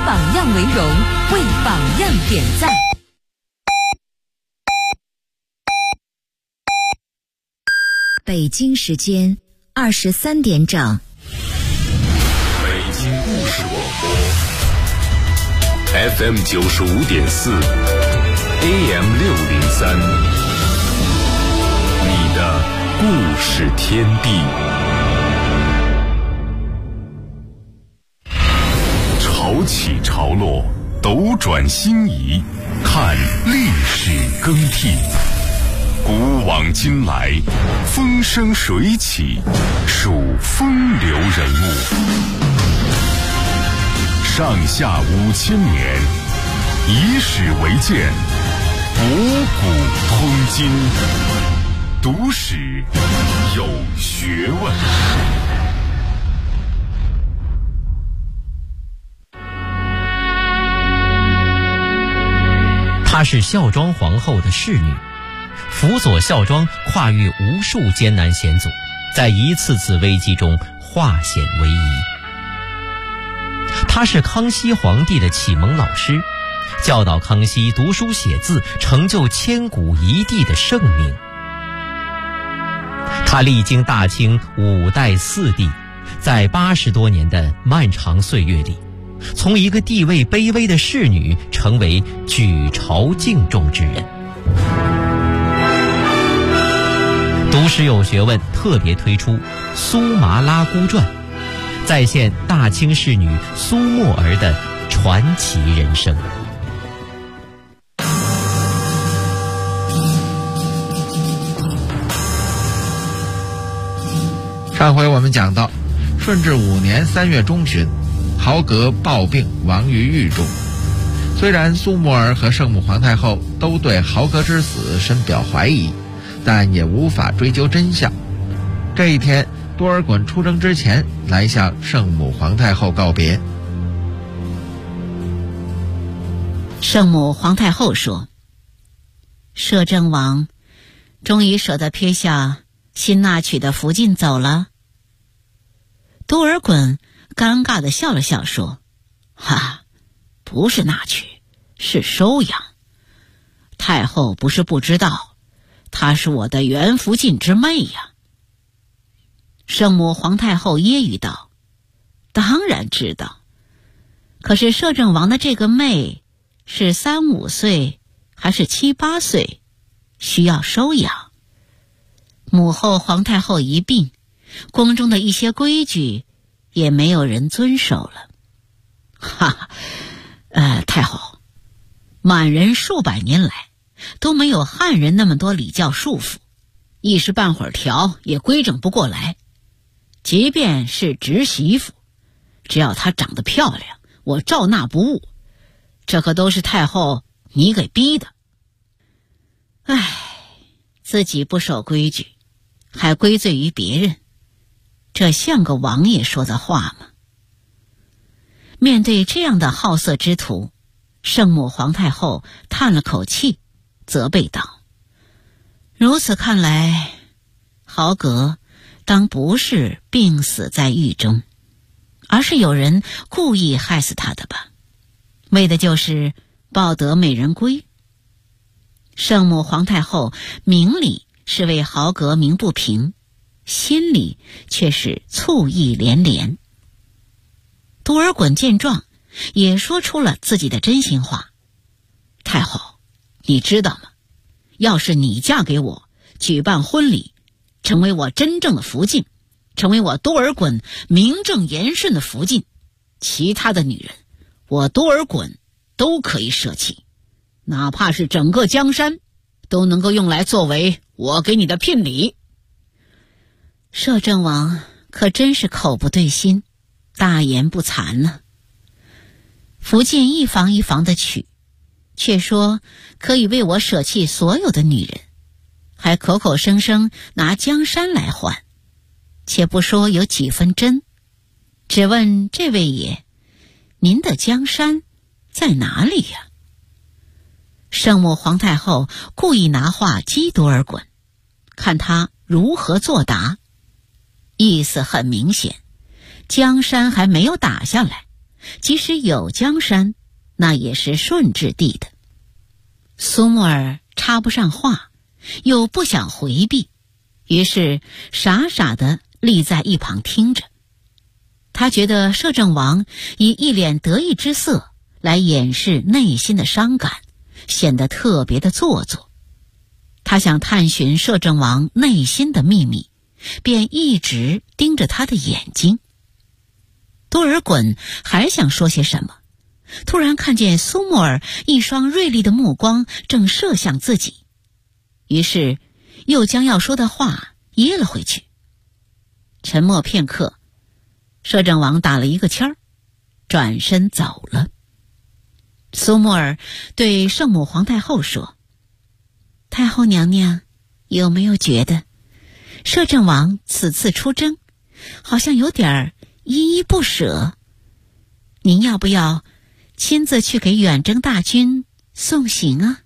榜样为荣，为榜样点赞。 北京时间23点整。 北京故事广播 FM 95.4 AM 603，你的故事天地。潮起潮落，斗转星移，看历史更替。古往今来，风生水起，数风流人物。上下5000年，以史为鉴，博古通今，读史有学问。 她是孝庄皇后的侍女，辅佐孝庄跨越无数艰难险阻，在一次次危机中化险为夷。她是康熙皇帝的启蒙老师，教导康熙读书写字，成就千古一帝的盛名。她历经大清5代4帝，在80多年的漫长岁月里，从一个地位卑微的侍女成为举朝敬重之人。读史有学问特别推出《苏麻拉姑传》，再现大清侍女苏沫儿的传奇人生。 上回我们讲到，顺治5年3月中旬，豪格暴病亡于狱中。虽然苏沫儿和圣母皇太后都对豪格之死深表怀疑，但也无法追究真相。这一天，多尔衮出征之前来向圣母皇太后告别。 圣母皇太后说：“摄政王终于舍得撇下新纳取的福晋走了。”多尔衮尴尬地笑了笑说：“哈，不是纳取，是收养。太后不是不知道，她是我的原福晋之妹呀。”圣母皇太后揶揄道：“当然知道，可是摄政王的这个妹是3、5岁还是7、8岁，需要收养。母后皇太后一病，宫中的一些规矩也没有人遵守了。哈，太后，满人数百年来都没有汉人那么多礼教束缚，一时半会儿调也规整不过来。即便是侄媳妇，只要她长得漂亮，我照纳不误。这可都是太后你给逼的。自己不守规矩，还归罪于别人，这像个王爷说的话吗？面对这样的好色之徒，圣母皇太后叹了口气，责备道：“如此看来，豪格当不是病死在狱中，而是有人故意害死他的吧，为的就是抱得美人归。”圣母皇太后明里是为豪格鸣不平，心里却是醋意连连。多尔衮见状，也说出了自己的真心话：“太后，你知道吗？要是你嫁给我，举办婚礼，成为我真正的福晋，成为我多尔衮名正言顺的福晋，其他的女人，我多尔衮都可以舍弃，哪怕是整个江山，都能够用来作为我给你的聘礼。”摄政王可真是口不对心，大言不惭呢。福晋一房一房的娶，却说可以为我舍弃所有的女人，还口口声声拿江山来换，且不说有几分真，只问这位爷，您的江山在哪里呀？圣母皇太后故意拿话激多尔衮，看他如何作答。意思很明显，江山还没有打下来， 即使有江山，那也是顺治帝的。苏沫儿插不上话，又不想回避，于是傻傻地立在一旁听着。他觉得摄政王以一脸得意之色来掩饰内心的伤感，显得特别的做作。他想探寻摄政王内心的秘密，便一直盯着他的眼睛。多尔衮还想说些什么，突然看见苏沫儿一双锐利的目光正射向自己，于是又将要说的话噎了回去。沉默片刻，摄政王打了一个签儿，转身走了。苏沫儿对圣母皇太后说：“太后娘娘，有没有觉得摄政王此次出征好像有点依依不舍？您要不要亲自去给远征大军送行啊？”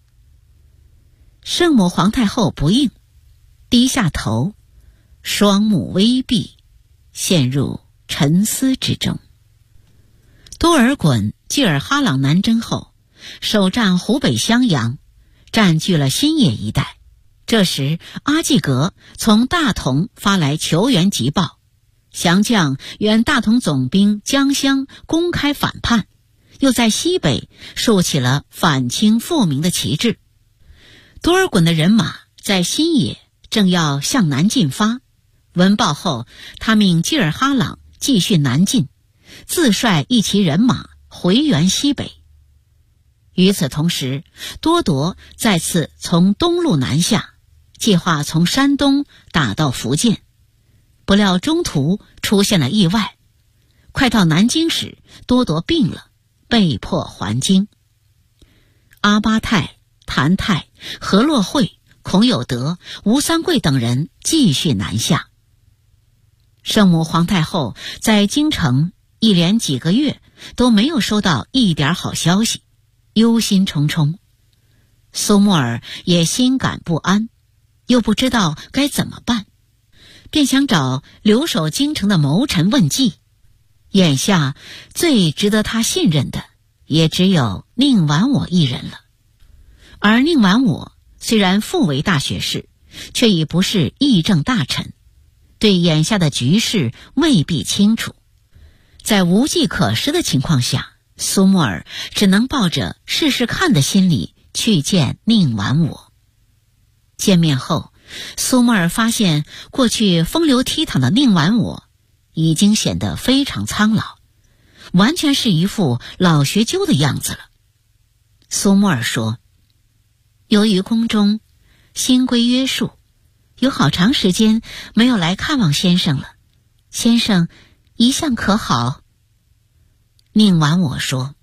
圣母皇太后不应，低下头，双目微闭，陷入沉思之中。多尔衮济尔哈朗南征后，首战湖北襄阳，占据了新野一带。这时阿济格从大同发来求援急报，降将原大同总兵江襄公开反叛，又在西北竖起了反清复明的旗帜。多尔衮的人马在新野正要向南进发，闻报后，他命济尔哈朗继续南进，自率一旗人马回援西北。与此同时，多铎再次从东路南下，计划从山东打到福建。不料中途出现了意外，快到南京时，多铎病了，被迫还京。阿巴泰、谭泰、何洛会、孔有德、吴三桂等人继续南下。圣母皇太后在京城一连几个月都没有收到一点好消息，忧心忡忡。苏沫儿也心感不安，又不知道该怎么办，便想找留守京城的谋臣问计。眼下最值得他信任的也只有宁完我一人了。而宁完我虽然复为大学士，却已不是议政大臣，对眼下的局势未必清楚。在无计可施的情况下，苏沫儿只能抱着试试看的心理去见宁完我。见面后，苏沫儿发现过去风流倜傥的宁完我已经显得非常苍老，完全是一副老学究的样子了。苏沫儿说：“由于宫中新规约束，有好长时间没有来看望先生了，先生一向可好？”宁完我说：“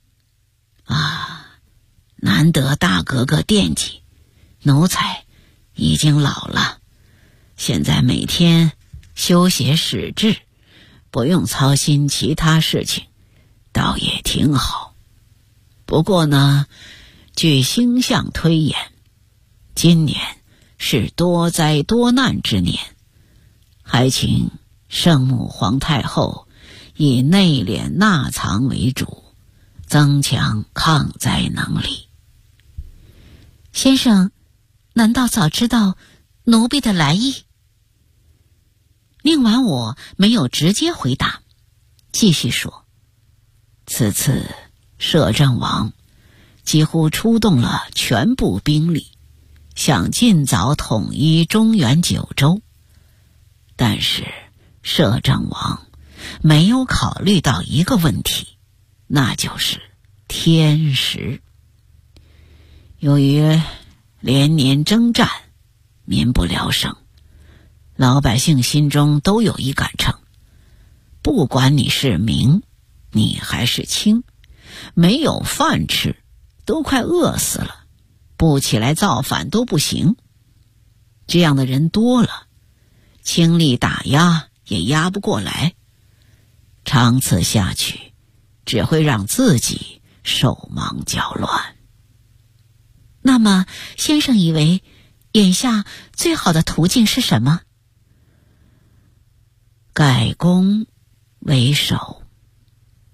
难得大格格惦记，奴才已经老了，现在每天修写史志，不用操心其他事情，倒也挺好。不过呢，据星象推演，今年是多灾多难之年，还请圣母皇太后以内敛纳藏为主，增强抗灾能力。”先生难道早知道奴婢的来意？宁完我没有直接回答，继续说：“此次摄政王几乎出动了全部兵力，想尽早统一中原九州，但是摄政王没有考虑到一个问题，那就是天时。由于连年征战，民不聊生，老百姓心中都有一杆秤，不管你是明，你还是清，没有饭吃，都快饿死了，不起来造反都不行。这样的人多了，倾力打压也压不过来，长此下去，只会让自己手忙脚乱。那么先生以为眼下最好的途径是什么？改攻为守，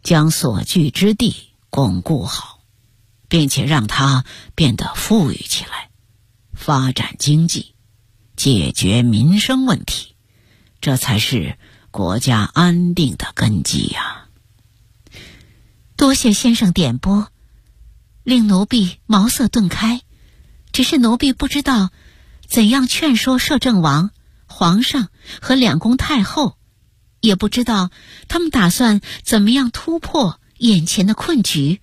将所居之地巩固好，并且让它变得富裕起来，发展经济，解决民生问题，这才是国家安定的根基呀。 多谢先生点拨，令奴婢茅塞顿开。只是奴婢不知道怎样劝说摄政王、皇上和两宫太后，也不知道他们打算怎么样突破眼前的困局。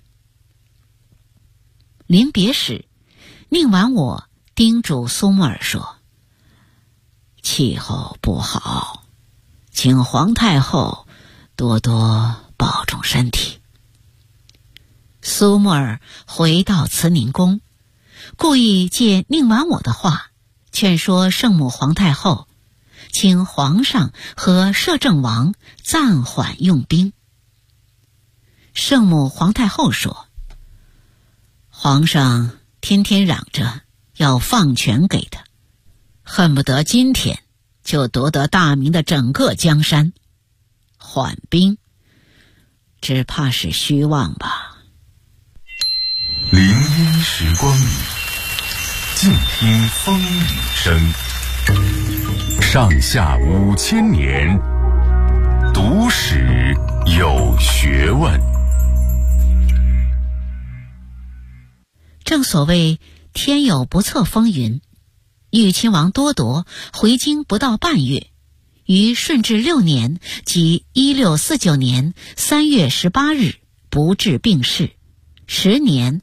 临别时，宁完我叮嘱苏木尔说：气候不好，请皇太后多多保重身体。苏木尔回到慈宁宫，故意借宁完我的话劝说圣母皇太后，请皇上和摄政王暂缓用兵。圣母皇太后说：皇上天天嚷着要放权给他，恨不得今天就夺得大明的整个江山，缓兵只怕是虚妄吧。 林荫时光里，静听风雨声。上下5000年，读史有学问。 正所谓天有不测风云，豫亲王多铎回京不到半月，于顺治6年即1649年3月18日不治病逝，时年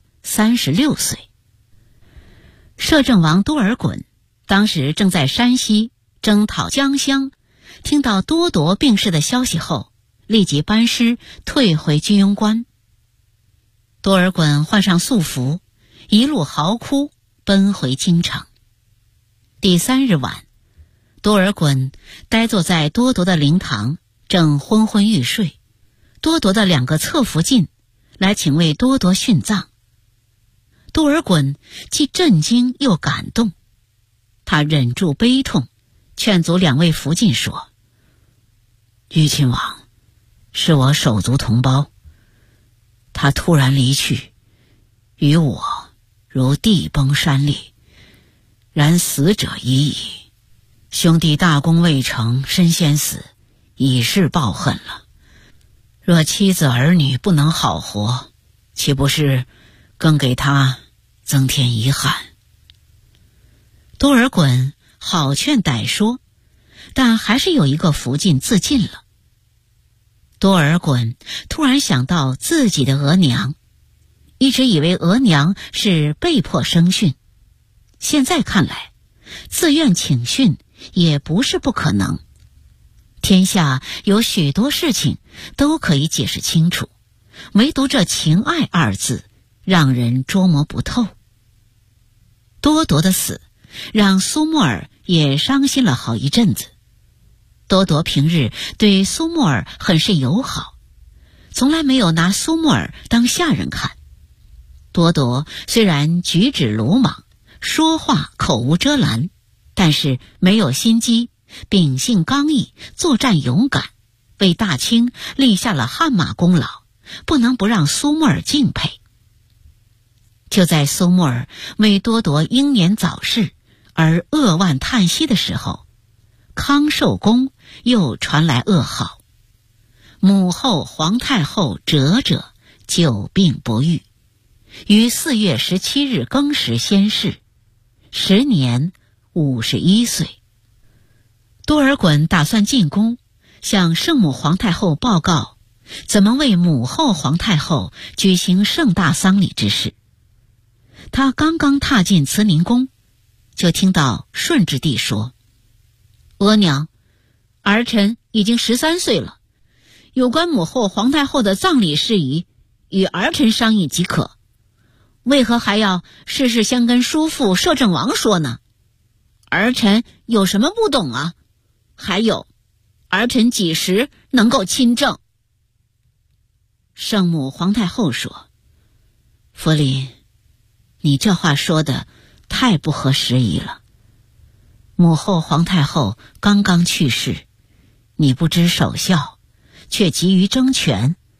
36岁。摄政王多尔衮当时正在山西征讨江襄，听到多铎病逝的消息后，立即班师退回居庸关。多尔衮换上素服，一路嚎哭奔回京城。第3日晚，多尔衮呆坐在多铎的灵堂，正昏昏欲睡。多铎的2个侧福晋来请为多铎殉葬。多尔衮既震惊又感动，他忍住悲痛，劝阻2位福晋说：豫亲王是我手足同胞，他突然离去，与我如地崩山裂，然死者已矣。兄弟大功未成身先死，已是报恨了。若妻子儿女不能好活，岂不是更给他增添遗憾？多尔衮好劝歹说，但还是有一个福晋自尽了。多尔衮突然想到自己的额娘，一直以为额娘是被迫生殉，现在看来，自愿请殉也不是不可能。天下有许多事情都可以解释清楚，唯独这情爱2字让人捉摸不透。多铎的死让苏木尔也伤心了好一阵子。多铎平日对苏木尔很是友好，从来没有拿苏木尔当下人看。多铎虽然举止鲁莽，说话口无遮拦，但是没有心机，秉性刚毅，作战勇敢，为大清立下了汗马功劳，不能不让苏木尔敬佩。就在苏木尔为多铎英年早逝而扼腕叹息的时候，康寿宫又传来噩耗，母后皇太后哲哲久病不愈，于4月17日庚时仙逝，时年51岁。多尔衮打算进宫，向圣母皇太后报告怎么为母后皇太后举行盛大丧礼之事。他刚刚踏进慈宁宫，就听到顺治帝说：额娘，儿臣已经13岁了，有关母后皇太后的葬礼事宜，与儿臣商议即可，为何还要事事先跟叔父摄政王说呢？儿臣有什么不懂啊？还有，儿臣几时能够亲政？圣母皇太后说：福临，你这话说的太不合时宜了。母后皇太后刚刚去世，你不知守孝，却急于争权，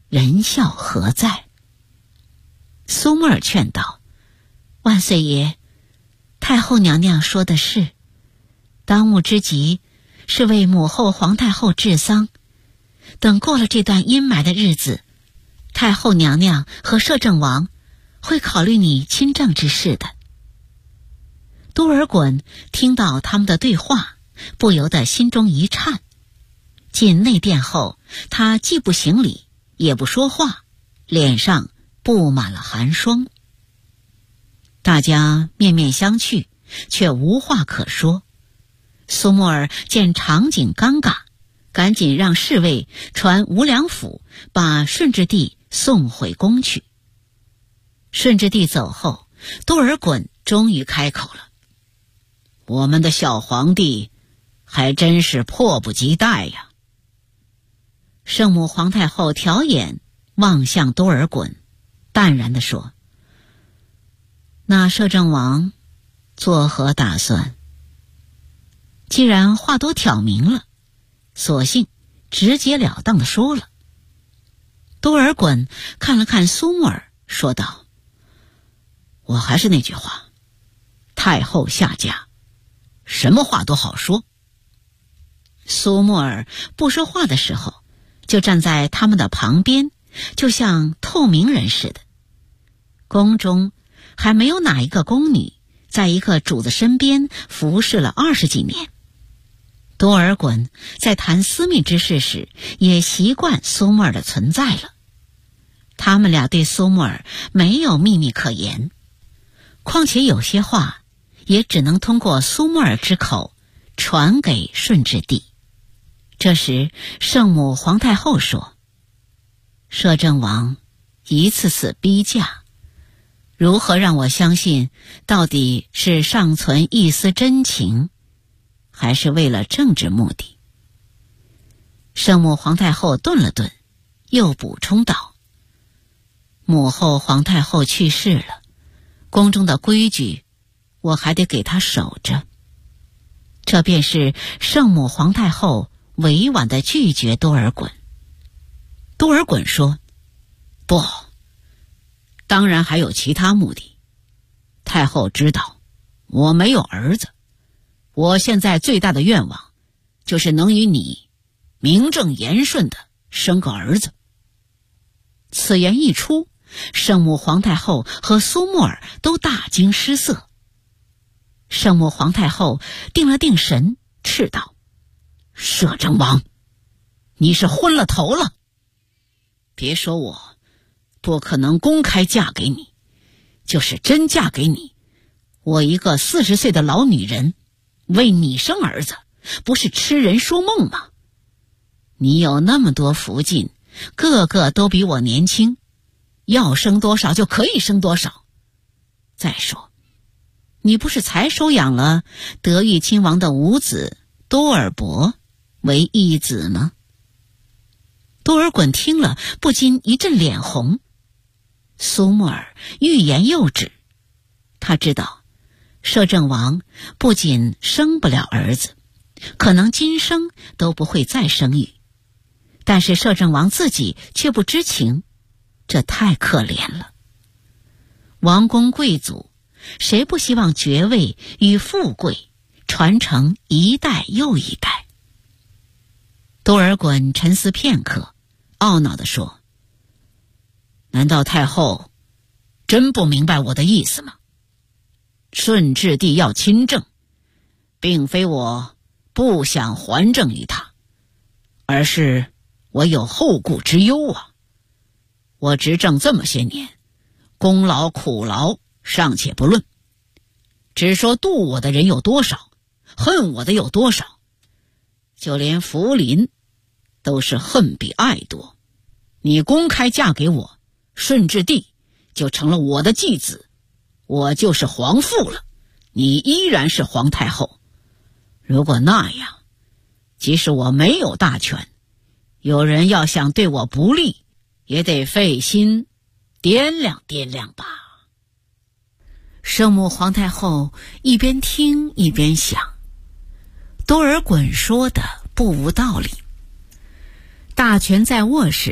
人孝何在？苏沫儿劝道：万岁爷，太后娘娘说的是，当务之急是为母后皇太后治丧，等过了这段阴霾的日子，太后娘娘和摄政王会考虑你亲政之事的。多尔衮听到他们的对话，不由得心中一颤。进内殿后，他既不行礼，也不说话，脸上布满了寒霜。大家面面相觑，却无话可说。苏沫儿见场景尴尬，赶紧让侍卫传无良府，把顺治帝送回宫去。顺治帝走后，多尔衮终于开口了：我们的小皇帝还真是迫不及待呀。圣母皇太后挑眼望向多尔衮，淡然地说：那摄政王作何打算？既然话都挑明了，索性直截了当地说了。多尔衮看了看苏沫儿，说道：我还是那句话，太后下嫁，什么话都好说。苏沫儿不说话的时候，就站在他们的旁边，就像透明人似的。宫中还没有哪一个宫女在一个主子身边服侍了20几年。多尔衮在谈私密之事时，也习惯苏沫儿的存在了。他们俩对苏沫儿没有秘密可言，况且有些话也只能通过苏沫儿之口传给顺治帝。这时圣母皇太后说：摄政王一次次逼嫁，如何让我相信到底是尚存一丝真情，还是为了政治目的？圣母皇太后顿了顿，又补充道：母后皇太后去世了，宫中的规矩我还得给她守着。这便是圣母皇太后委婉地拒绝多尔衮。多尔衮说：不，当然还有其他目的。太后知道我没有儿子，我现在最大的愿望就是能与你名正言顺地生个儿子。此言一出，圣母皇太后和苏沫儿都大惊失色。圣母皇太后定了定神，斥道：摄政王，你是昏了头了！别说我不可能公开嫁给你，就是真嫁给你，我一个40岁的老女人为你生儿子，不是痴人说梦吗？你有那么多福晋，个个都比我年轻，要生多少就可以生多少。再说，你不是才收养了德裕亲王的五子多尔伯为义子吗？多尔衮听了不禁一阵脸红。苏沫儿欲言又止，他知道摄政王不仅生不了儿子，可能今生都不会再生育，但是摄政王自己却不知情，这太可怜了。王公贵族谁不希望爵位与富贵传承一代又一代？多尔衮沉思片刻，懊恼地说：难道太后真不明白我的意思吗？顺治帝要亲政，并非我不想还政于他，而是我有后顾之忧啊。我执政这么些年，功劳苦劳尚且不论，只说妒我的人有多少，恨我的有多少，就连福临都是恨比爱多。你公开嫁给我，顺治帝就成了我的继子，我就是皇父了，你依然是皇太后。如果那样，即使我没有大权，有人要想对我不利，也得费心掂量掂量吧。圣母皇太后一边听一边想，多尔衮说的不无道理。大权在握时，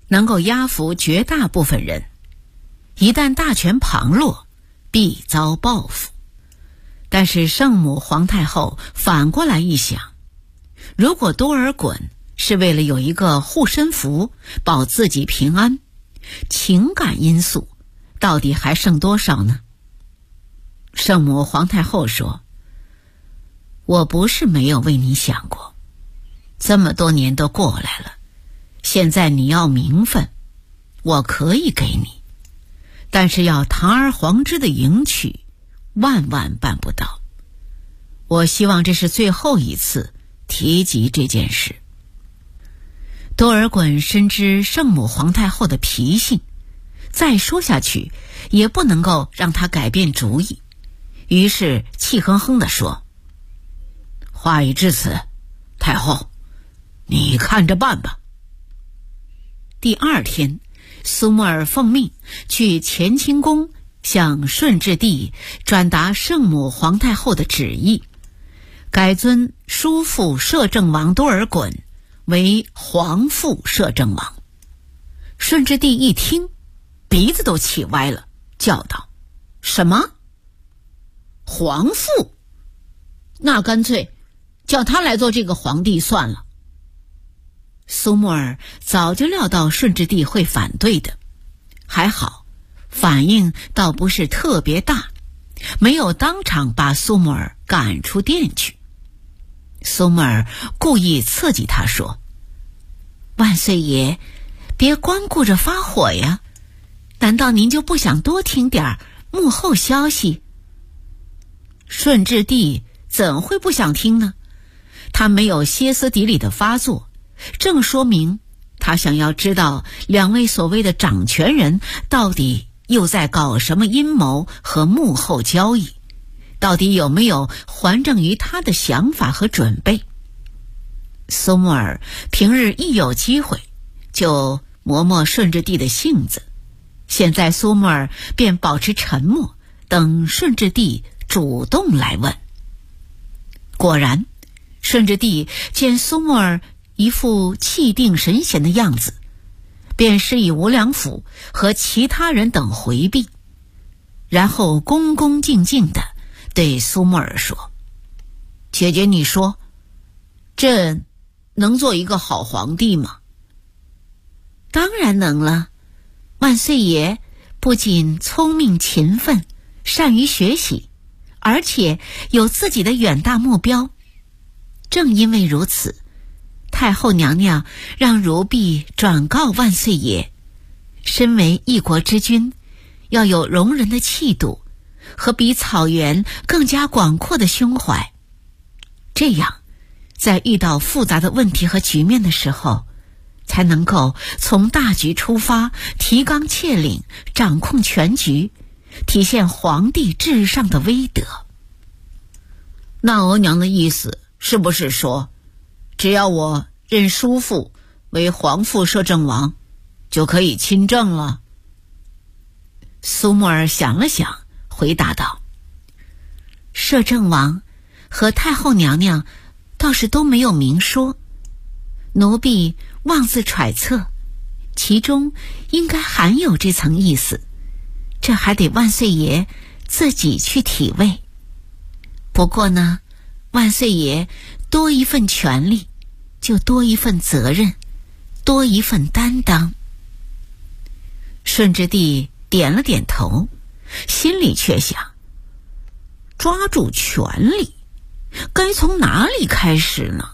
能够压服绝大部分人，一旦大权旁落，必遭报复。但是圣母皇太后反过来一想，如果多尔衮是为了有一个护身符保自己平安，情感因素到底还剩多少呢？圣母皇太后说，我不是没有为你想过，这么多年都过来了，现在你要名分，我可以给你，但是要堂而皇之的迎娶，万万办不到。我希望这是最后一次提及这件事。多尔衮深知圣母皇太后的脾性，再说下去也不能够让她改变主意，于是气哼哼地说，话已至此，太后，你看着办吧。第二天，苏木尔奉命去乾清宫向顺治帝转达圣母皇太后的旨意，改尊叔父摄政王多尔衮为皇父摄政王。顺治帝一听，鼻子都气歪了，叫道，什么？皇父？那干脆叫他来做这个皇帝算了。苏木尔早就料到顺治帝会反对的，还好反应倒不是特别大，没有当场把苏木尔赶出殿去。苏木尔故意刺激他说，万岁爷，别光顾着发火呀，难道您就不想多听点幕后消息？顺治帝怎会不想听呢？他没有歇斯底里的发作，正说明他想要知道两位所谓的掌权人到底又在搞什么阴谋和幕后交易，到底有没有还政于他的想法和准备。苏木尔平日一有机会就磨磨顺治帝的性子，现在苏木尔便保持沉默，等顺治帝主动来问。果然，顺治帝见苏木尔一副气定神闲的样子，便示意无良府和其他人等回避，然后恭恭敬敬地对苏木尔说，姐姐你说，朕能做一个好皇帝吗？当然能了，万岁爷不仅聪明勤奋，善于学习，而且有自己的远大目标。正因为如此，太后娘娘让如婢转告万岁爷，身为一国之君，要有容人的气度和比草原更加广阔的胸怀，这样在遇到复杂的问题和局面的时候，才能够从大局出发，提纲挈领，掌控全局，体现皇帝至上的威德。那额娘的意思是不是说，只要我认叔父为皇父摄政王，就可以亲政了？苏木尔想了想，回答道，摄政王和太后娘娘倒是都没有明说，奴婢妄自揣测，其中应该含有这层意思，这还得万岁爷自己去体味。不过呢，万岁爷多一份权力，就多一份责任，多一份担当。顺治帝点了点头，心里却想，抓住权力，该从哪里开始呢？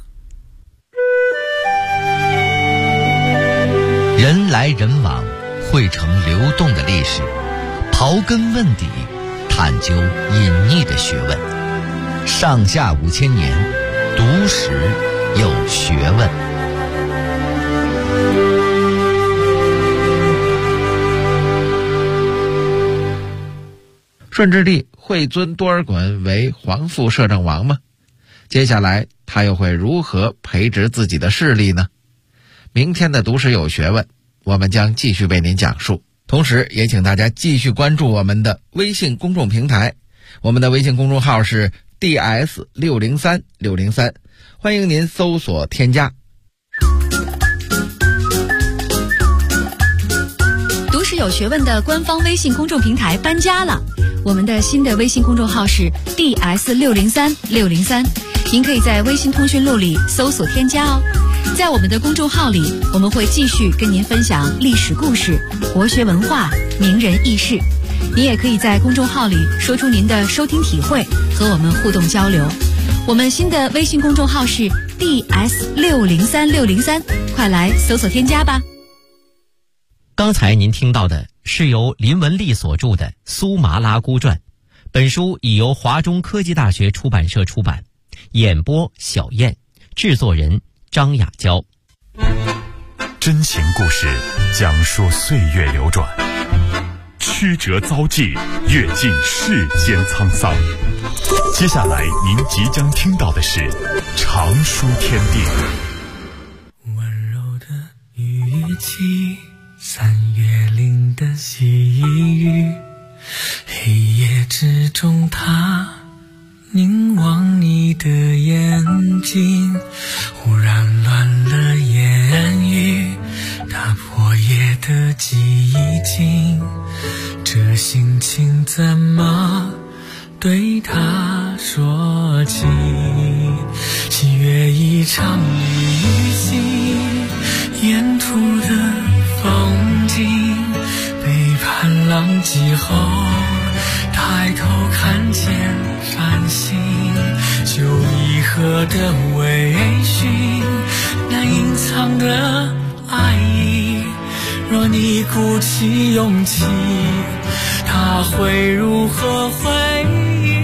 人来人往，汇成流动的历史，刨根问底，探究隐匿的学问。上下5000年，读史有学问。 顺治帝会尊多尔衮为皇父摄政王吗？接下来他又会如何培植自己的势力呢？明天的读史有学问，我们将继续为您讲述。同时也请大家继续关注我们的微信公众平台，我们的微信公众号是 DS603603，欢迎您搜索添加。 识有学问的官方微信公众平台搬家了，我们的新的微信公众号是 DS603603，您可以在微信通讯录里搜索添加哦。在我们的公众号里，我们会继续跟您分享历史故事、国学文化、名人轶事。您也可以在公众号里说出您的收听体会，和我们互动交流。我们新的微信公众号是 DS603603，快来搜索添加吧。 刚才您听到的是由林文丽所著的《苏麻拉姑传》，本书已由华中科技大学出版社出版，演播小燕，制作人张雅娇。 真情故事讲述岁月流转，曲折遭际，阅尽世间沧桑。接下来您即将听到的是常书天地。 温柔的语气，三月岭的细雨，黑夜之中他凝望你的眼睛，忽然乱了言语，打破夜的寂静，这心情怎么对他说起？七月一场旅行，沿途的风景，背叛浪迹后抬头看见繁星，就离合的微醺，那隐藏的爱意，若你鼓起勇气，他会如何回应？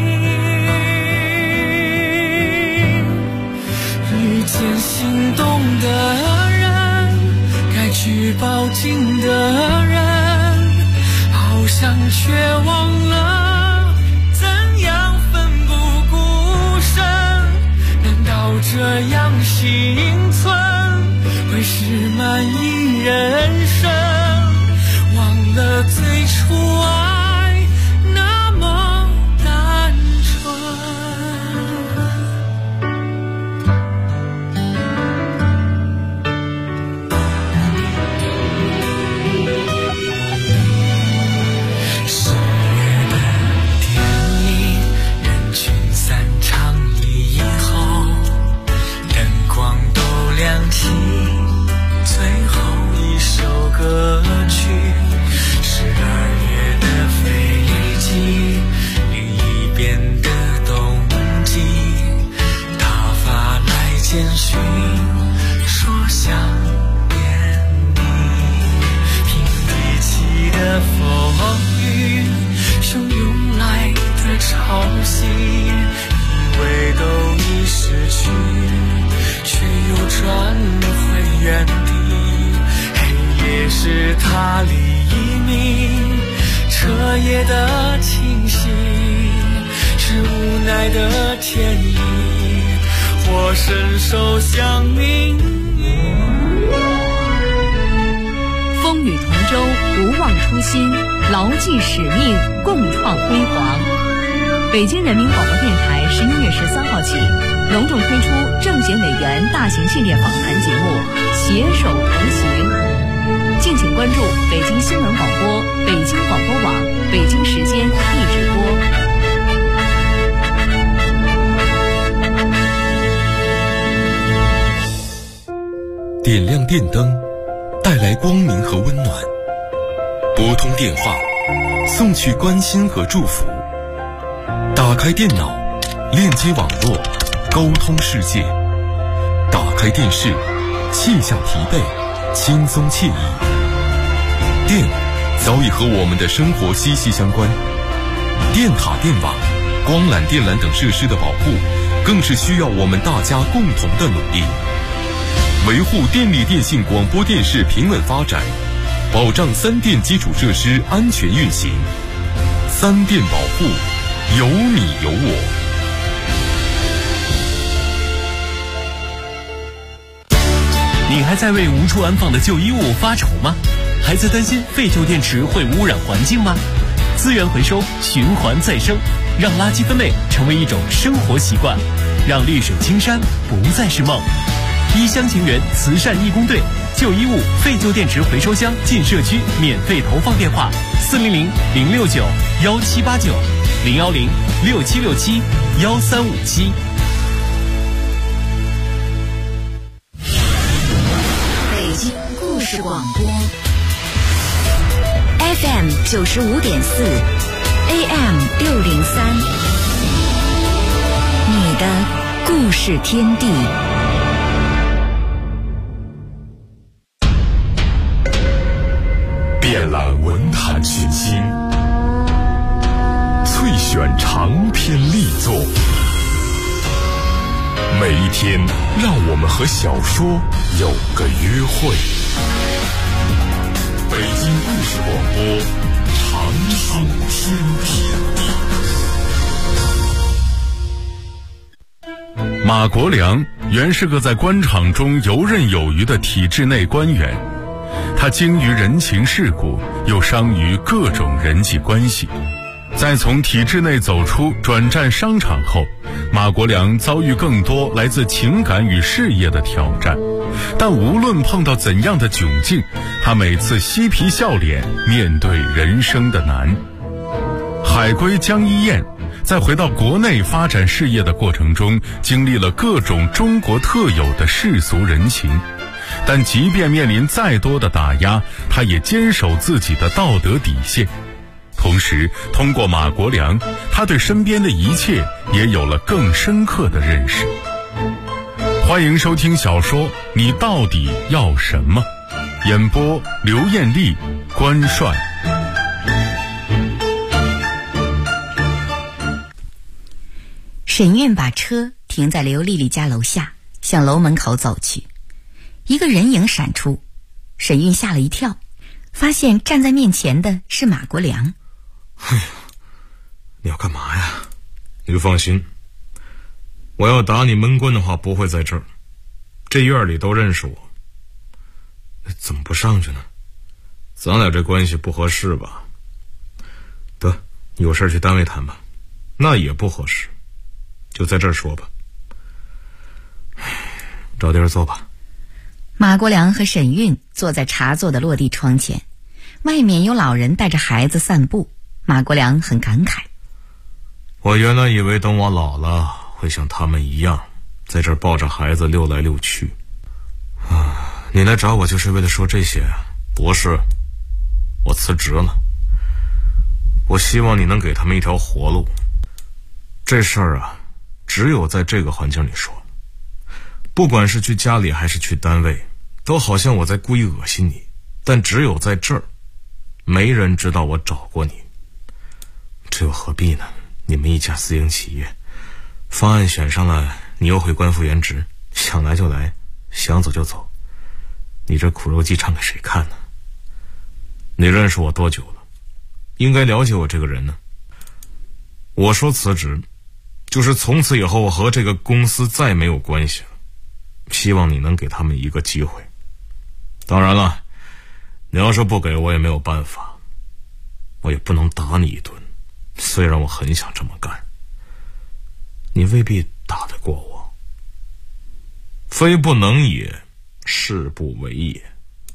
遇见心动的人，该去抱紧的人，好像却忘了怎样奋不顾身。难道这样幸存会是满意人生？忘了最初爱那么单纯。10月的电影，人群散场以后，灯光都亮起，最后一首歌曲。12月的飞机，另一边的冬季，他发来简讯说想念你。平地起的风雨，汹涌来的潮汐，以为都已失去，却又转回原地。黑夜是他黎明，彻夜的清醒，是无奈的天意，或伸手相命运。 风雨同舟，不忘初心，牢记使命，共创辉煌。北京人民广播电台11月13号起隆重推出政协委员大型系列访谈节目《携手同行》，敬请关注北京新闻广播、北京广播网、北京时间一直播。 点亮电灯，带来光明和温暖；拨通电话，送去关心和祝福；打开电脑，链接网络，沟通世界；打开电视，卸下疲惫，轻松惬意。电早已和我们的生活息息相关，电塔、电网、光缆、电缆等设施的保护，更是需要我们大家共同的努力。维护电力电信广播电视平稳发展，保障三电基础设施安全运行。三电保护，有你有我。 你还在为无处安放的旧衣物发愁吗？还在担心废旧电池会污染环境吗？资源回收，循环再生，让垃圾分类成为一种生活习惯，让绿水青山不再是梦。一厢情愿慈善义工队旧衣物、废旧电池回收箱进社区免费投放电话：400-069-1789，010-6767-1357。 北京故事广播 FM 95.4，AM 603，你的故事天地。 遍览文坛群星，萃选长篇力作。每一天，让我们和小说有个约会。北京故事广播，长寿天地。马国良原是个在官场中游刃有余的体制内官员，他精于人情世故，又商于各种人际关系。在从体制内走出转战商场后，马国良遭遇更多来自情感与事业的挑战，但无论碰到怎样的窘境，他每次嬉皮笑脸面对人生的难。海归江一燕在回到国内发展事业的过程中，经历了各种中国特有的世俗人情，但即便面临再多的打压，他也坚守自己的道德底线。同时，通过马国良，他对身边的一切也有了更深刻的认识。欢迎收听小说《你到底要什么》，演播刘艳丽、关帅。 沈韵把车停在刘丽丽家楼下，向楼门口走去。一个人影闪出，沈韵吓了一跳，发现站在面前的是马国良。 哎呀，你要干嘛呀？你就放心，我要打你闷棍的话不会在这儿，这院里都认识我。怎么不上去呢？咱俩这关系不合适吧？得，有事去单位谈吧。那也不合适，就在这儿说吧。找地儿坐吧。 马国良和沈韵坐在茶座的落地窗前，外面有老人带着孩子散步。马国良很感慨， 我原来以为等我老了会像他们一样在这儿抱着孩子溜来溜去你来找我就是为了说这些？不是，我辞职了。我希望你能给他们一条活路。这事儿啊，只有在这个环境里说，不管是去家里还是去单位，都好像我在故意恶心你，但只有在这儿，没人知道我找过你。这又何必呢？你们一家私营企业，方案选上了，你又会官复原职，想来就来，想走就走，你这苦肉计唱给谁看呢？你认识我多久了？应该了解我这个人呢。我说辞职，就是从此以后我和这个公司再没有关系了，希望你能给他们一个机会。当然了，你要是不给我也没有办法，我也不能打你一顿，虽然我很想这么干，你未必打得过我。非不能也，誓不为也。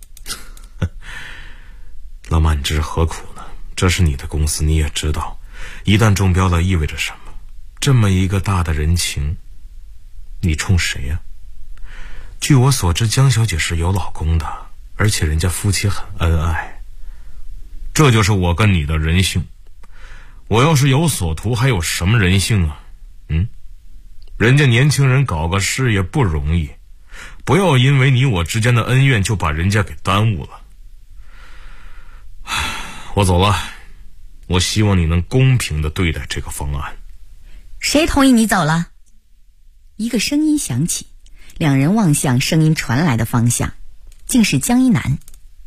老马，你这是何苦呢？这是你的公司，你也知道，一旦中标了意味着什么？这么一个大的人情，你冲谁呀？据我所知，江小姐是有老公的，而且人家夫妻很恩爱。这就是我跟你的人性。我要是有所图，还有什么人性啊？人家年轻人搞个事业不容易，不要因为你我之间的恩怨就把人家给耽误了。我走了，我希望你能公平地对待这个方案。 谁同意你走了？一个声音响起，两人望向声音传来的方向，竟是江一南。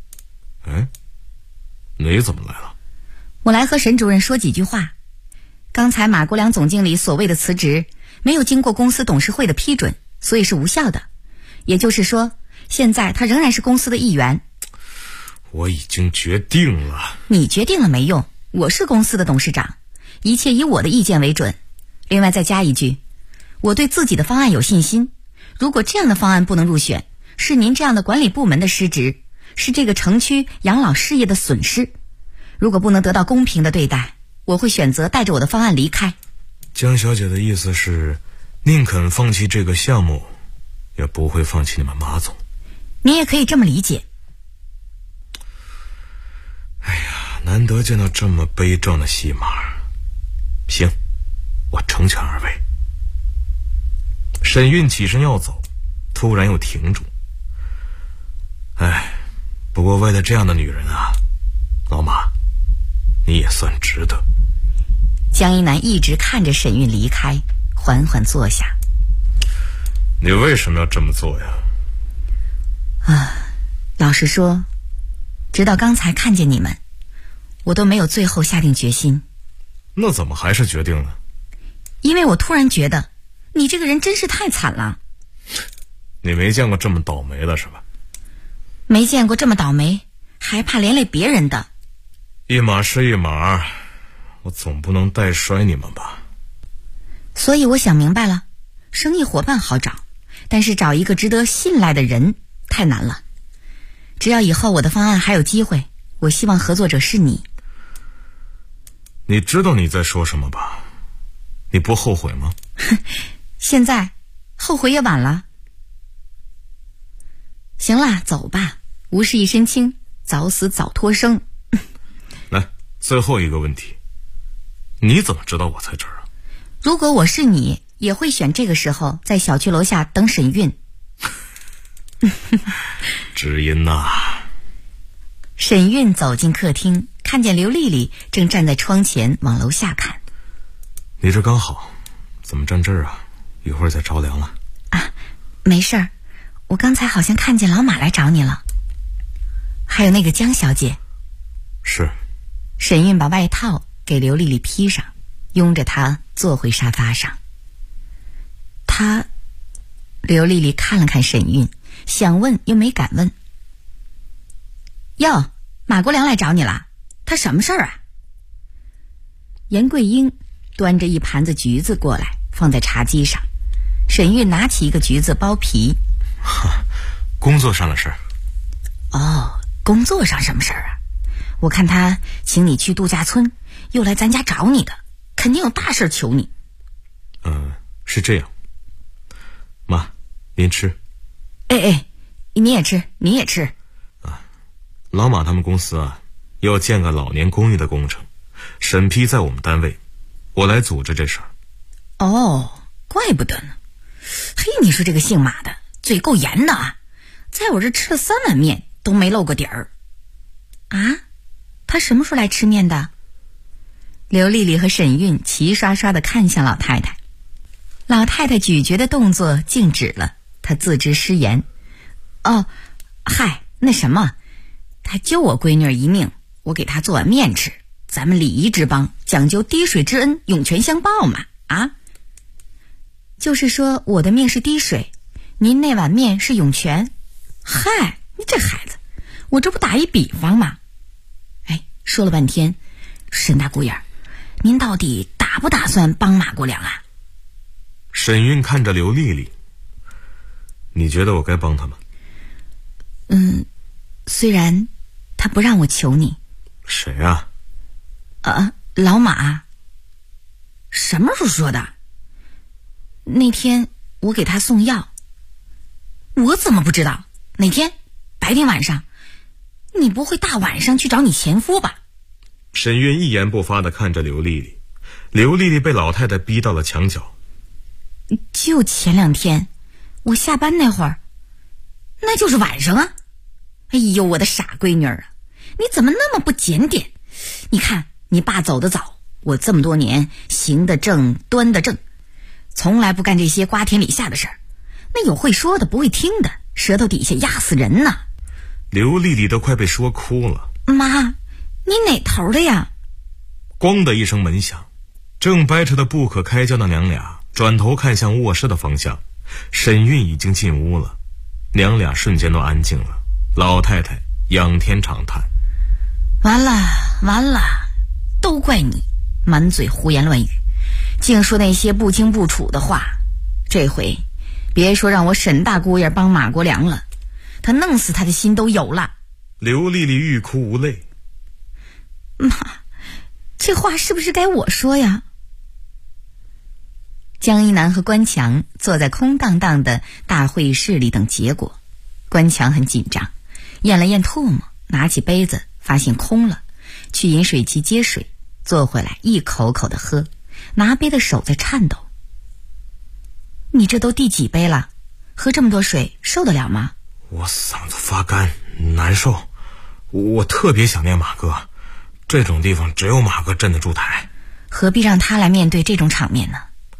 你怎么来了？ 我来和沈主任说几句话。刚才马国良总经理所谓的辞职，没有经过公司董事会的批准，所以是无效的。也就是说，现在他仍然是公司的一员。 我已经决定了。 你决定了没用，我是公司的董事长，一切以我的意见为准。另外再加一句，我对自己的方案有信心，如果这样的方案不能入选， 是您这样的管理部门的失职，是这个城区养老事业的损失。如果不能得到公平的对待，我会选择带着我的方案离开。 江小姐的意思是，宁肯放弃这个项目，也不会放弃你们马总。 你也可以这么理解。 哎呀，难得见到这么悲壮的戏码。行，我成全二位。沈韵起身要走，突然又停住。哎，不过为了这样的女人啊，老马，你也算值得。 江一南一直看着沈韵离开，缓缓坐下。 你为什么要这么做呀？ 老实说，直到刚才看见你们，我都没有最后下定决心。 那怎么还是决定了？ 因为我突然觉得你这个人真是太惨了。 你没见过这么倒霉的是吧？ 没见过这么倒霉，还怕连累别人的。 一码是一码，我总不能带衰你们吧。 所以我想明白了，生意伙伴好找，但是找一个值得信赖的人太难了。只要以后我的方案还有机会，我希望合作者是你。 你知道你在说什么吧？你不后悔吗？ 现在后悔也晚了。行啦，走吧，无事一身轻，早死早脱生。 来，最后一个问题，你怎么知道我在这儿啊？ 如果我是你，也会选这个时候在小区楼下等沈韵。 知音呐。 沈韵走进客厅，看见刘丽丽正站在窗前往楼下看。 你这刚好，怎么站这儿啊？一会儿再着凉了。 没事儿，我刚才好像看见老马来找你了，还有那个江小姐。 是。 沈韵把外套给刘丽丽披上，拥着她坐回沙发上。刘丽丽看了看沈韵，想问又没敢问。哟，马国良来找你了，他什么事儿啊？严桂英端着一盘子橘子过来，放在茶几上。沈韵拿起一个橘子剥皮。 工作上的事儿。 哦，工作上什么事儿啊？我看他请你去度假村，又来咱家找你的，肯定有大事求你。 是这样。妈，您吃。 哎，你也吃，你也吃。 老马他们公司啊，要建个老年公寓的工程，审批在我们单位，我来组织这事儿。 哦，怪不得呢。嘿，你说这个姓马的嘴够严的啊，在我这吃了3碗面都没露过底儿。啊，他什么时候来吃面的？刘丽丽和沈韵齐刷刷地看向老太太。老太太咀嚼的动作静止了，她自知失言。哦，嗨，那什么，他救我闺女一命，我给她做碗面吃，咱们礼仪之邦，讲究滴水之恩，涌泉相报嘛。就是说我的命是滴水，您那碗面是涌泉。嗨，你这孩子，我这不打一比方吗？说了半天，沈大姑爷，您到底打不打算帮马国良啊？ 沈韵看着刘丽丽，你觉得我该帮他吗？ 虽然他不让我求你。 谁啊？ 老马。什么时候说的？那天我给他送药。我怎么不知道？哪天？白天晚上？你不会大晚上去找你前夫吧？ 沈韵一言不发地看着刘丽丽。刘丽丽被老太太逼到了墙角。 就前2天，我下班那会儿，那就是晚上啊。哎呦，我的傻闺女啊，你怎么那么不检点？你看你爸走得早，我这么多年行得正端得正，从来不干这些瓜田李下的事儿。那有会说的不会听的，舌头底下压死人呢。 刘丽丽都快被说哭了。 妈，你哪头的呀？ 咣的一声门响，正掰扯的不可开交的娘俩转头看向卧室的方向，沈韵已经进屋了。娘俩瞬间都安静了。老太太仰天长叹： 完了，都怪你，满嘴胡言乱语，净说那些不清不楚的话。这回别说让我沈大姑爷帮马国良了， 他弄死他的心都有了。 刘丽丽欲哭无泪。 妈，这话是不是该我说呀？江一南和关强坐在空荡荡的大会议室里等结果。关强很紧张，咽了咽唾沫，拿起杯子发现空了，去饮水机接水，坐回来一口口的喝，拿杯的手在颤抖。你这都第几杯了？喝这么多水受得了吗？ 我嗓子发干难受，我特别想念马哥，这种地方只有马哥镇得住台。 何必让他来面对这种场面呢？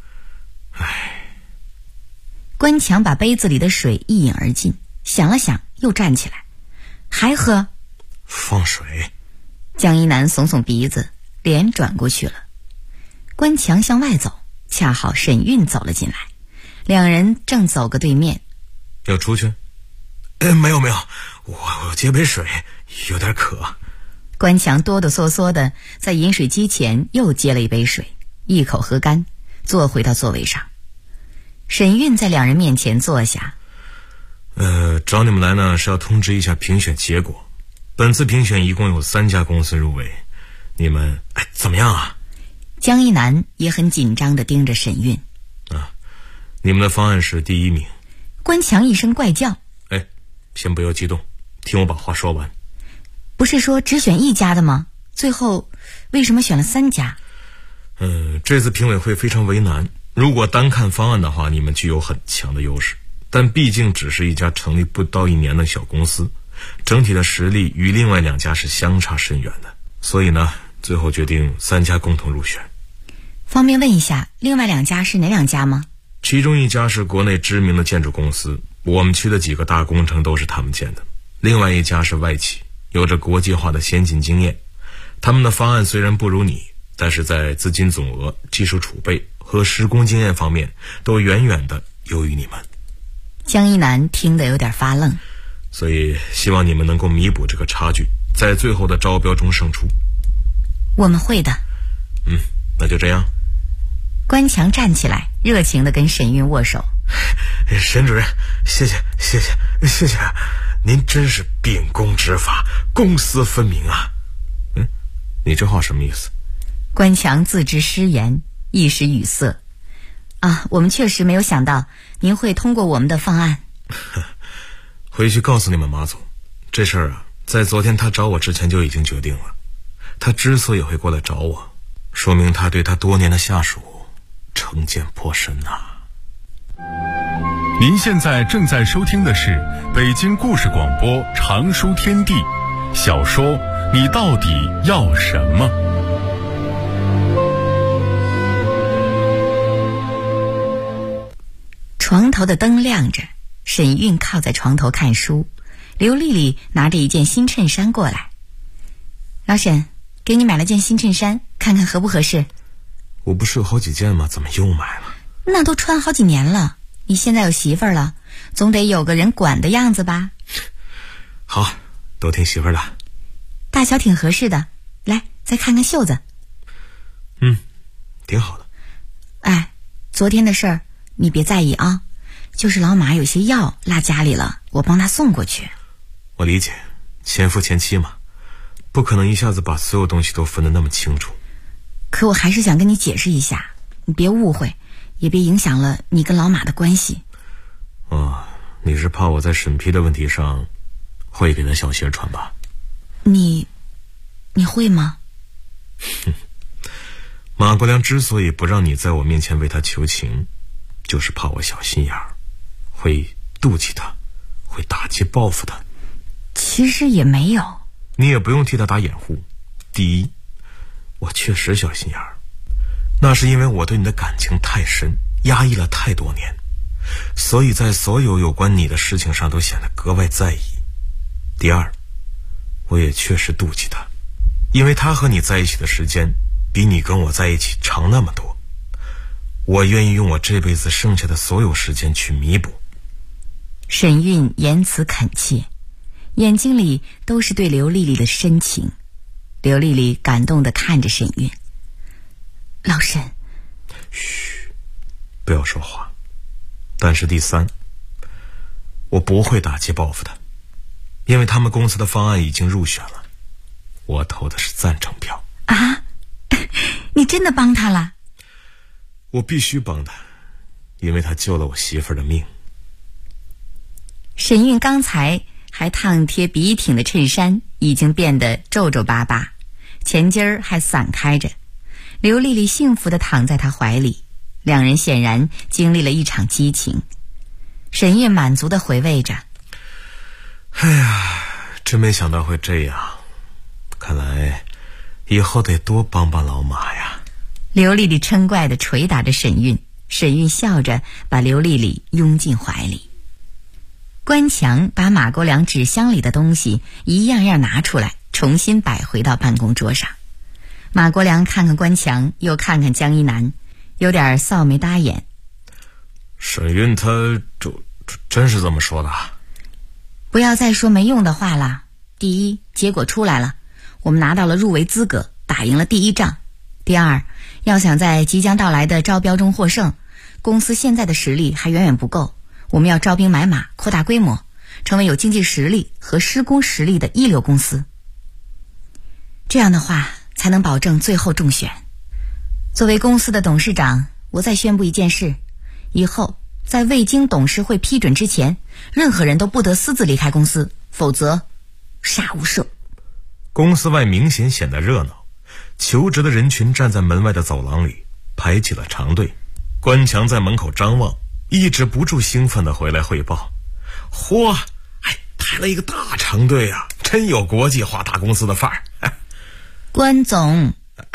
关强把杯子里的水一饮而尽，想了想又站起来，还喝？ 放水。 江一南耸耸鼻子，脸转过去了。关强向外走，恰好沈韵走了进来，两人正走个对面。 要出去？没有，我接杯水，有点渴。 关强哆哆嗦嗦的在饮水机前又接了一杯水，一口喝干，坐回到座位上。沈韵在两人面前坐下。 找你们来呢是要通知一下评选结果。本次评选一共有3家公司入围，你们怎么样啊？ 江一南也很紧张地盯着沈韵。 你们的方案是第1名。 关强一声怪叫。 先不要激动，听我把话说完。 不是说只选1家的吗？最后为什么选了3家？ 这次评委会非常为难，如果单看方案的话，你们具有很强的优势，但毕竟只是一家成立不到1年的小公司，整体的实力与另外2家是相差甚远的，所以呢，最后决定3家共同入选。 方便问一下，另外2家是哪2家吗？ 其中1家是国内知名的建筑公司，我们区的几个大工程都是他们建的。另外1家是外企，有着国际化的先进经验。他们的方案虽然不如你，但是在资金总额、技术储备和施工经验方面都远远的优于你们。 江一南听得有点发愣。 所以希望你们能够弥补这个差距，在最后的招标中胜出。 我们会的。 那就这样。 关强站起来，热情地跟沈韵握手。 沈主任，谢谢，您真是秉公执法，公私分明啊。你这话什么意思？ 关强自知失言，一时语塞。我们确实没有想到您会通过我们的方案。 回去告诉你们马总，这事儿在昨天他找我之前就已经决定了。他之所以会过来找我，说明他对他多年的下属成见颇深呐。 您现在正在收听的是北京故事广播长书天地小说《你到底要什么》。 床头的灯亮着，沈韵靠在床头看书，刘丽丽拿着一件新衬衫过来。老沈，给你买了件新衬衫，看看合不合适。 我不是有好几件吗？怎么又买了？ 那都穿好几年了，你现在有媳妇儿了，总得有个人管的样子吧？ 好，都听媳妇儿的。 大小挺合适的，来，再看看袖子。 挺好的。 昨天的事儿你别在意啊，就是老马有些药落家里了，我帮他送过去。 我理解，前夫前妻嘛，不可能一下子把所有东西都分得那么清楚。 可我还是想跟你解释一下，你别误会，也别影响了你跟老马的关系。 你是怕我在审批的问题上会给他小鞋穿吧？ 你会吗？ 马国良之所以不让你在我面前为他求情，就是怕我小心眼儿，会妒忌他，会打击报复他。 其实也没有。 你也不用替他打掩护。第一，我确实小心眼儿，那是因为我对你的感情太深，压抑了太多年，所以在所有有关你的事情上都显得格外在意。第二，我也确实妒忌他，因为他和你在一起的时间比你跟我在一起长那么多，我愿意用我这辈子剩下的所有时间去弥补。 沈韵言辞恳切，眼睛里都是对刘丽丽的深情。刘丽丽感动地看着沈韵。老沈， 嘘，不要说话。但是第三，我不会打击报复他， 因为他们公司的方案已经入选了，我投的是赞成票。 啊，你真的帮他了？ 我必须帮他，因为他救了我媳妇儿的命。 沈韵刚才还烫贴笔挺的衬衫已经变得皱皱巴巴，前襟儿还散开着。刘丽丽幸福地躺在他怀里，两人显然经历了一场激情。沈韵满足地回味着， 哎呀，真没想到会这样，看来以后得多帮帮老马呀。 刘丽丽嗔怪地捶打着沈韵，沈韵笑着把刘丽丽拥进怀里。关强把马国良纸箱里的东西一样样拿出来，重新摆回到办公桌上。马国良看看关强，又看看江一南，有点臊眉搭眼。 沈韵他真是这么说的？ 不要再说没用的话了。第一，结果出来了，我们拿到了入围资格，打赢了第一仗。第二，要想在即将到来的招标中获胜，公司现在的实力还远远不够，我们要招兵买马，扩大规模，成为有经济实力和施工实力的一流公司。这样的话才能保证最后中选。作为公司的董事长，我再宣布一件事，以后在未经董事会批准之前，任何人都不得私自离开公司，否则杀无赦。 公司外明显显得热闹，求职的人群站在门外的走廊里排起了长队。关强在门口张望，抑制不住兴奋地回来汇报：嚯，排了一个大长队啊，真有国际化大公司的范儿。 关总，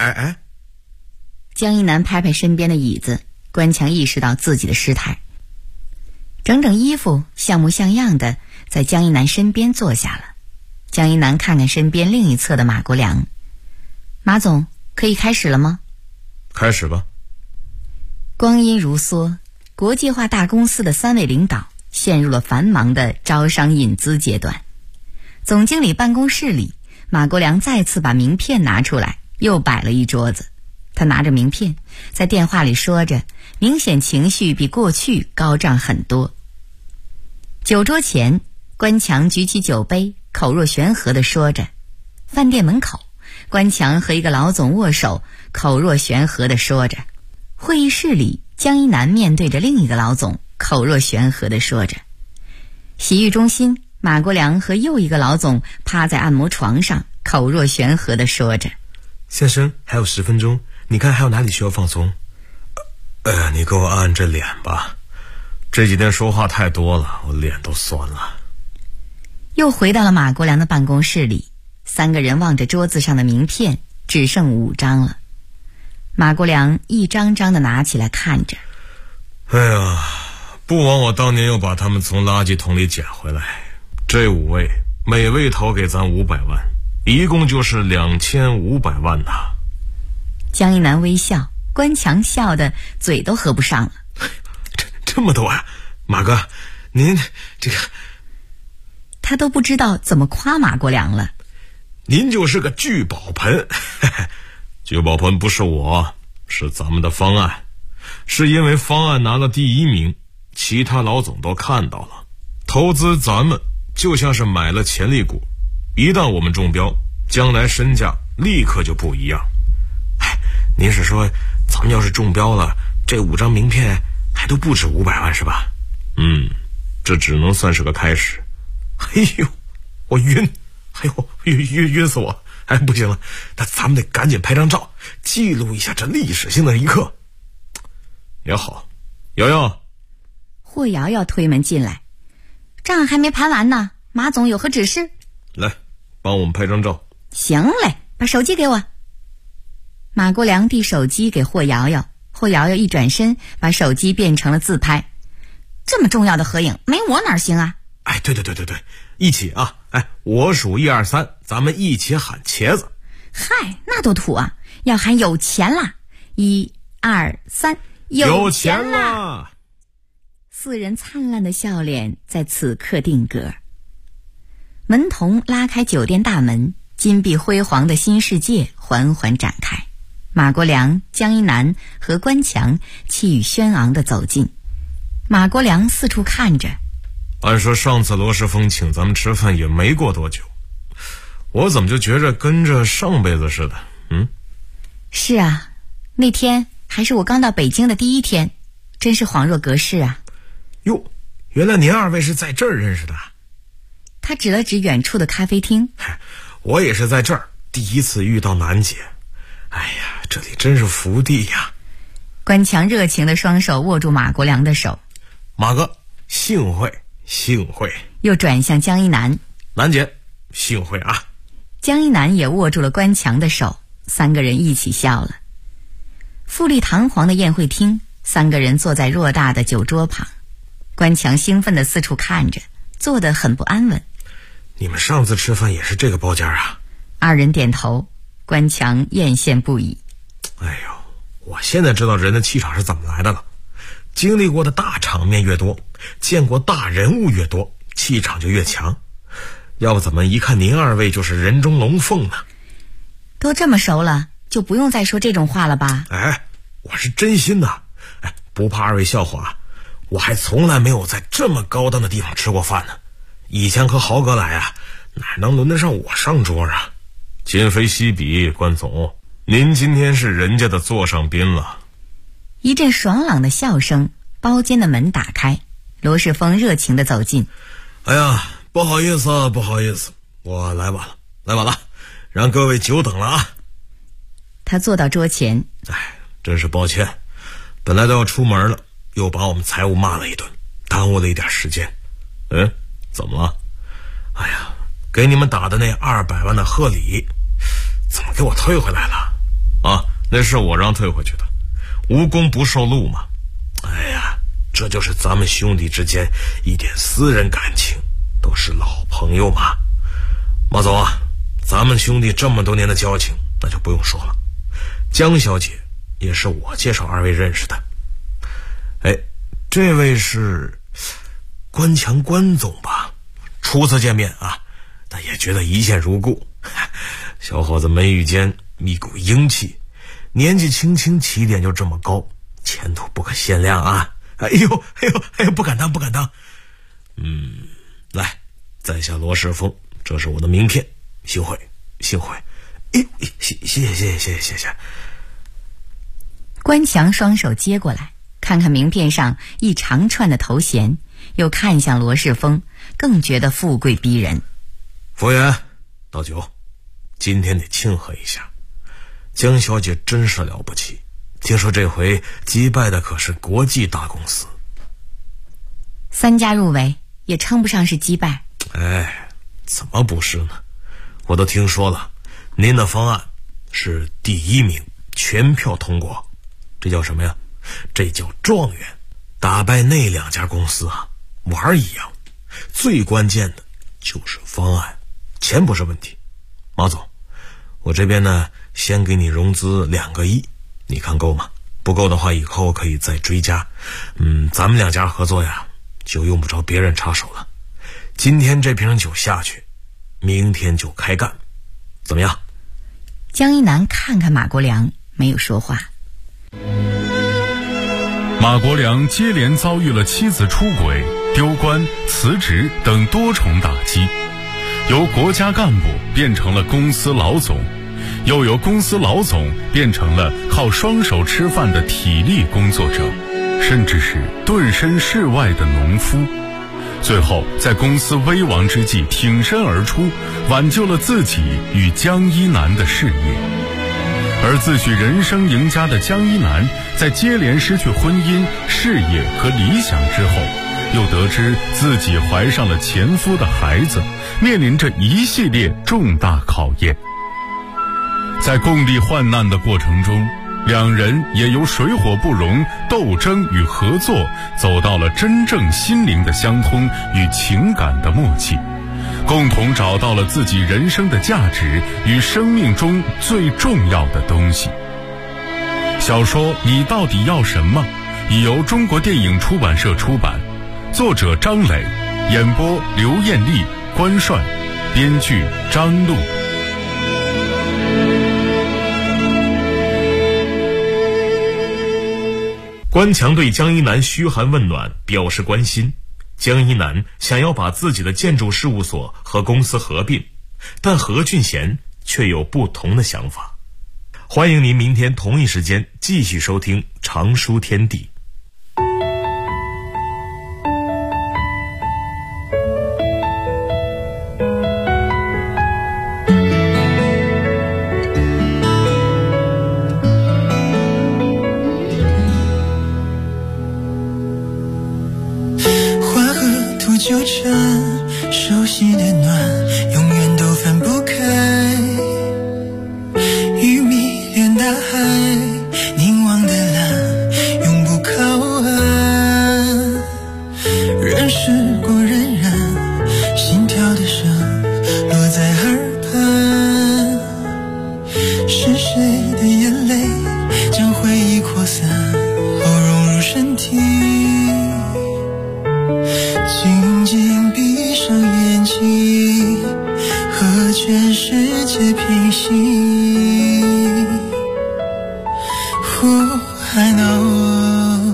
江一南拍拍身边的椅子，关强意识到自己的失态，整整衣服像模像样的在江一南身边坐下了。江一南看看身边另一侧的马国良，马总，可以开始了吗？ 开始吧。 光阴如梭，国际化大公司的3位领导陷入了繁忙的招商引资阶段。总经理办公室里，马国良再次把名片拿出来，又摆了一桌子。他拿着名片在电话里说着，明显情绪比过去高涨很多。酒桌前，关强举起酒杯，口若悬河地说着。饭店门口，关强和一个老总握手，口若悬河地说着。会议室里，江一南面对着另一个老总，口若悬河地说着。洗浴中心，马国良和又一个老总趴在按摩床上，口若悬河地说着。 先生，还有10分钟，你看还有哪里需要放松？你给我按按这脸吧，这几天说话太多了，我脸都酸了。 又回到了马国良的办公室里，3个人望着桌子上的名片，只剩5张了。马国良一张张的拿起来看着。 哎呀，不枉我当年又把他们从垃圾桶里捡回来。这5位，每位投给咱500万，一共就是2500万呐。 江一南微笑，关强笑得嘴都合不上了。 这么多啊，马哥，您这个…… 他都不知道怎么夸马国良了。 您就是个聚宝盆。聚宝盆不是我，是咱们的方案，是因为方案拿了第1名，其他老总都看到了，投资咱们就像是买了潜力股，一旦我们中标，将来身价立刻就不一样。您是说咱们要是中标了，这5张名片还都不止500万是吧？这只能算是个开始。哎呦，我晕，晕死我！不行了，那咱们得赶紧拍张照，记录一下这历史性的一刻。也好，瑶瑶。 霍瑶瑶推门进来，账还没盘完呢，马总有何指示？ 来，帮我们拍张照。 行嘞，把手机给我。马国良递手机给霍瑶瑶，霍瑶瑶一转身，把手机变成了自拍。这么重要的合影，没我哪行啊？ 对，一起啊！我数1、2、3，咱们一起喊茄子。 嗨，那多土啊！要喊有钱啦！1、2、3， 有钱啦 ！4人灿烂的笑脸在此刻定格。门童拉开酒店大门，金碧辉煌的新世界缓缓展开。马国良、江一南和关强气宇轩昂地走近。马国良四处看着， 按说上次罗世峰请咱们吃饭也没过多久，我怎么就觉着跟着上辈子似的？ 是啊，那天还是我刚到北京的第一天，真是恍若隔世啊。 哟，原来您二位是在这儿认识的。 他指了指远处的咖啡厅。 我也是在这儿第一次遇到楠姐，哎呀，这里真是福地呀。 关强热情的双手握住马国良的手。 马哥，幸会幸会。 又转向江一南。 楠姐，幸会啊。 江一南也握住了关强的手，三个人一起笑了。富丽堂皇的宴会厅，三个人坐在偌大的酒桌旁，关强兴奋地四处看着，坐得很不安稳。 你们上次吃饭也是这个包间啊？ 二人点头，关强艳羡不已。 哎呦，我现在知道人的气场是怎么来的了。经历过的大场面越多，见过大人物越多，气场就越强。要不怎么一看您二位就是人中龙凤呢？ 都这么熟了，就不用再说这种话了吧？ 哎，我是真心的。不怕二位笑话，我还从来没有在这么高档的地方吃过饭呢。以前和豪哥来啊，哪能轮得上我上桌啊？今非昔比，关总，您今天是人家的座上宾了。 一阵爽朗的笑声，包间的门打开，罗世峰热情地走进。 哎呀，不好意思不好意思，我来晚了，让各位久等了啊。 他坐到桌前。 真是抱歉，本来都要出门了，又把我们财务骂了一顿，耽误了一点时间。怎么了？哎呀，给你们打的那200万的贺礼怎么给我退回来了啊？那是我让退回去的，无功不受禄嘛。哎呀，这就是咱们兄弟之间一点私人感情，都是老朋友嘛。马总啊，咱们兄弟这么多年的交情，那就不用说了。江小姐也是我介绍二位认识的。这位是关强关总吧？初次见面啊，但也觉得一见如故。小伙子眉宇间一股英气，年纪轻轻起点就这么高，前途不可限量啊！哎呦，不敢当。来，在下罗世峰，这是我的名片，幸会。谢谢。 关强双手接过来，看看名片上一长串的头衔，又看向罗世峰，更觉得富贵逼人。 服务员，倒酒，今天得庆贺一下。江小姐真是了不起，听说这回击败的可是国际大公司。 3家入围，也称不上是击败。 怎么不是呢？我都听说了，您的方案是第1名，全票通过。这叫什么呀？这叫状元。打败那2家公司啊，玩一样。最关键的就是方案，钱不是问题。马总，我这边呢，先给你融资2个亿，你看够吗？不够的话，以后可以再追加。咱们2家合作呀，就用不着别人插手了。今天这瓶酒下去，明天就开干，怎么样？ 江一南看看马国良，没有说话。 马国良接连遭遇了妻子出轨、丢官、辞职等多重打击，由国家干部变成了公司老总，又由公司老总变成了靠双手吃饭的体力工作者，甚至是顿身事外的农夫。最后在公司危亡之际挺身而出，挽救了自己与江一南的事业。而自诩人生赢家的江一南，在接连失去婚姻、事业和理想之后，又得知自己怀上了前夫的孩子，面临着一系列重大考验。在共历患难的过程中，两人也由水火不容、斗争与合作，走到了真正心灵的相通与情感的默契，共同找到了自己人生的价值与生命中最重要的东西。小说《你到底要什么》已由中国电影出版社出版，作者张磊，演播刘艳丽、关帅，编剧张璐。 关强对江一南嘘寒问暖，表示关心。 江一南想要把自己的建筑事务所和公司合并，但何俊贤却有不同的想法。欢迎您明天同一时间继续收听常书天地。 纠缠，熟悉的暖永远都分不开，鱼迷恋大海，凝望的蓝永不靠岸，任时光荏苒，心跳的声落在耳畔，是谁的眼泪将回忆扩散后融入身体，静静闭上眼睛，和全世界平行。I know，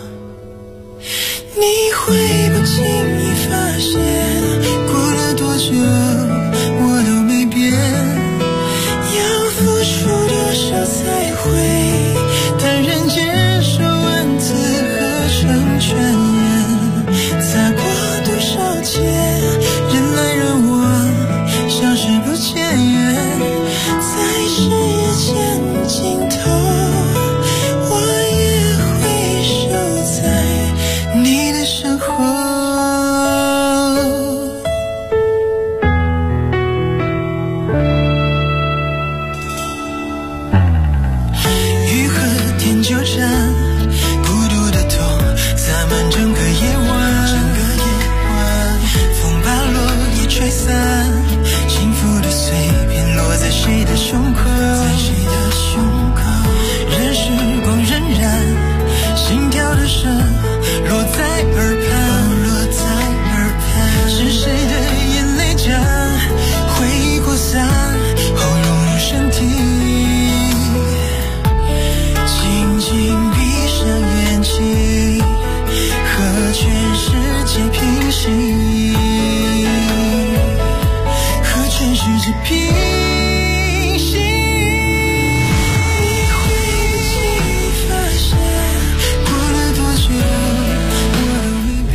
你会不经意发现，过了多久我都没变，要付出多少才会坦然接受文字合成全言，擦过多少肩，人来人往，消失不见，在视野间尽头，我也会守在你的身后。雨和天纠缠，孤独的痛洒满整个夜晚，风把落叶吹散，幸福的碎片落在谁的胸口，任时光荏苒，心跳的声落在耳畔，是谁的眼泪将回忆扩散后融入身体，静静闭上眼睛，和全世界平行，和全世界平行。你会不经意发现，过了多久我都没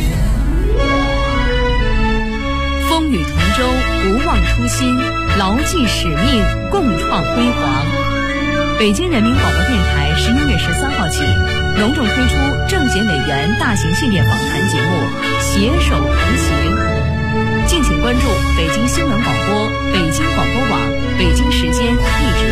变。 风雨同舟，不忘初心，牢记使命，共创辉煌。北京人民广播电台11月13号起隆重推出政协委员大型系列访谈节目《携手同行》，敬请关注北京新闻广播、北京广播网、北京时间、地址。